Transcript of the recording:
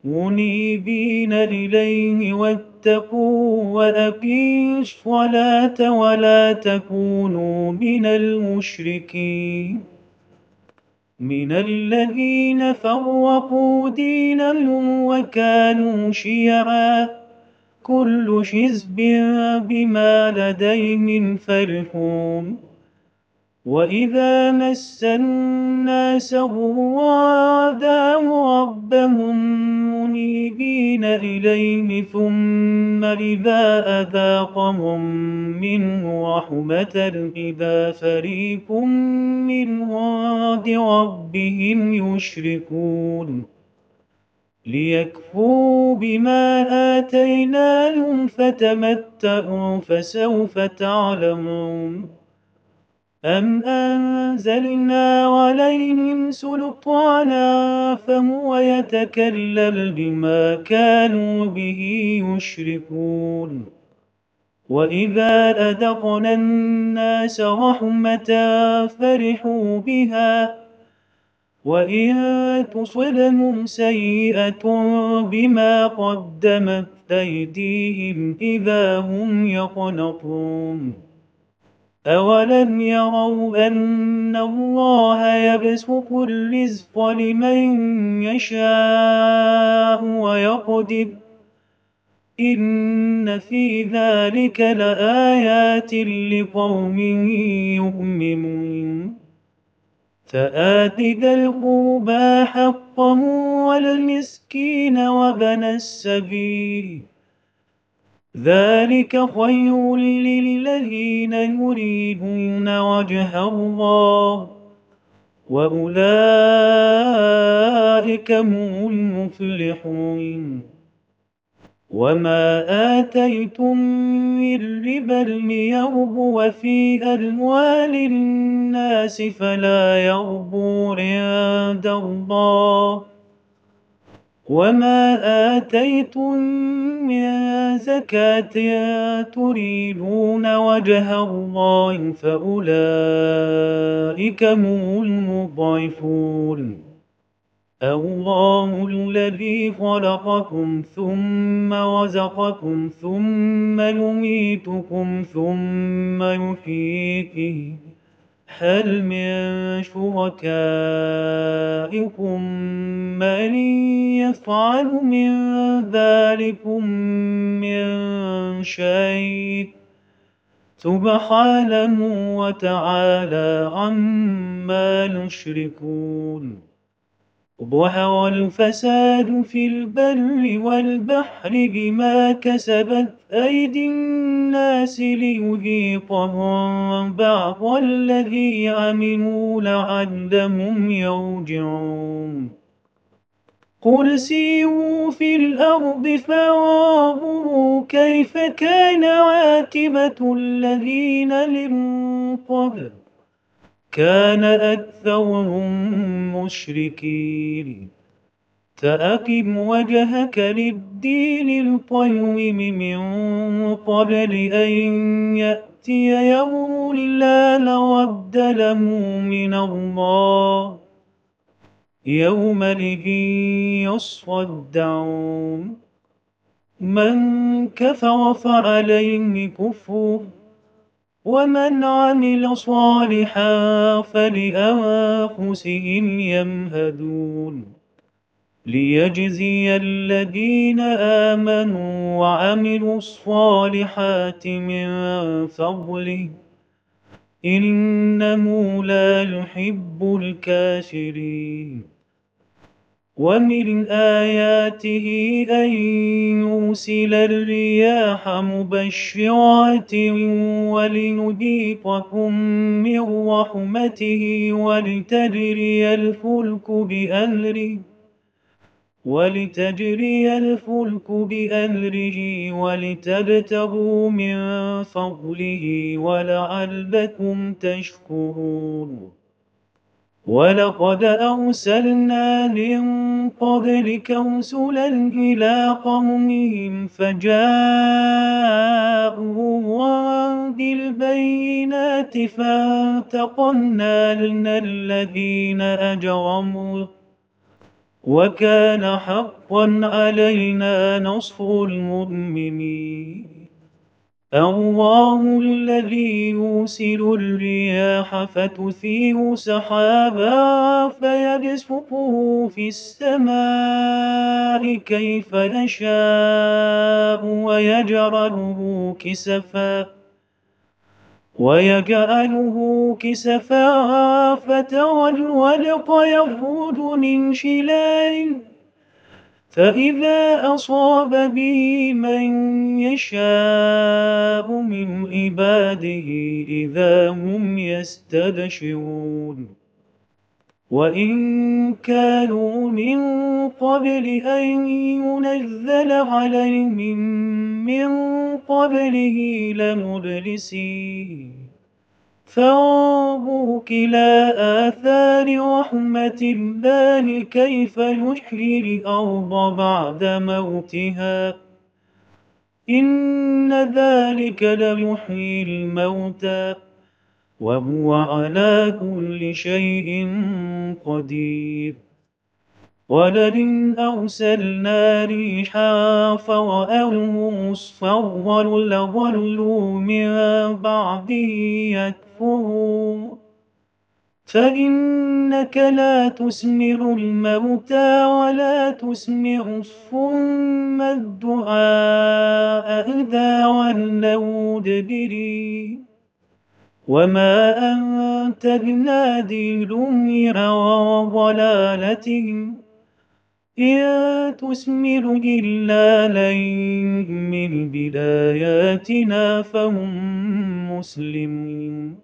منيبين إليه واتقوا وأقيموا الصلاة ولا تكونوا من المشركين من الذين فرقوا دينهم وكانوا شيعا كل حزب بما لديهم فرحون وإذا مس الناس ضر دعوا ربهم منيبين إليه ثم إذا أذاقهم منه رحمة إذا فريق منهم عند ربهم يشركون ليكفروا بما آتيناهم فتمتعوا فسوف تعلمون أم أنزلنا عليهم سلطانا فهو يتكلم بما كانوا به يشركون وإذا أذقنا الناس رحمة فرحوا بها وإن تصبهم سيئة بما قدمت أيديهم إذا هم يقنطون أولم يروا أن الله يبسط الرزق لمن يشاء ويقدر إن في ذلك لآيات لقوم يؤمنون فآت ذا القربى حقه والمسكين وابن السبيل ذلك خير للذين يريدون وجه الله وأولئك هم المفلحون وما آتيتم من ربا ليربو في أموال الناس فلا يربو عند الله وما آتيتم من زكاة تريدون وجه الله فأولئك هم المضعفون الله الذي خلقكم ثم رزقكم ثم يميتكم ثم يحييكم هل من شركائكم من يفعل من ذلكم من شيء سبحانه وتعالى عما يشركون ظهر الفساد في البر والبحر بما كسبت أيدي الناس ليذيقهم بعض الذي عملوا لعلهم يرجعون قل سيروا في الأرض فانظروا كيف كان عاقبة الذين من قبل كان أكثرهم مشركين فأقم وجهك للدين القيم من قبل أن يأتي يوم لا مرد له من الله يومئذ يصدعون من كفر فعليه كفره ومن عمل صالحا فلأنفسهم يمهدون ليجزي الذين آمنوا وعملوا الصالحات من فضله إنه لا يحب الكافرين ومن آياته أن يرسل الرياح مبشرات ولنذيقكم من رحمته ولتجري الفلك بأمره ولتبتغوا من فضله ولعلكم تشكرون ولقد أرسلنا من قبلك رسلا إلى قومهم فجاءوهم بالبينات فانتقمنا من الذين أجرموا وكان حقا علينا نصر المؤمنين. الله الذي يرسل الرياح فتثير سحابا فيبسطه في السماء كيف نشاء ويجعله كسفا فترى الودق يخرج من خلاله فإذا أصاب به من يشاء من عباده إذا هم يستبشرون. وإن كانوا من قبل أن ينزل عليهم من قبله لمبلسين. فانظر إلى آثار رحمة الله كيف يحيي الأرض بعد موتها إن ذلك لمحيي الموتى وهو على كل شيء قدير. ولئن أرسلنا ريحا فرأوه مصفرا لظلوا من بعده يكفرون. فإنك لا تسمع الموتى ولا تسمع الصم الدعاء إذا ولوا مدبرين. وما أنت بهادي العمي عن ضلالتهم إن تسمع إلا من يؤمن بآياتنا فهم مسلمون.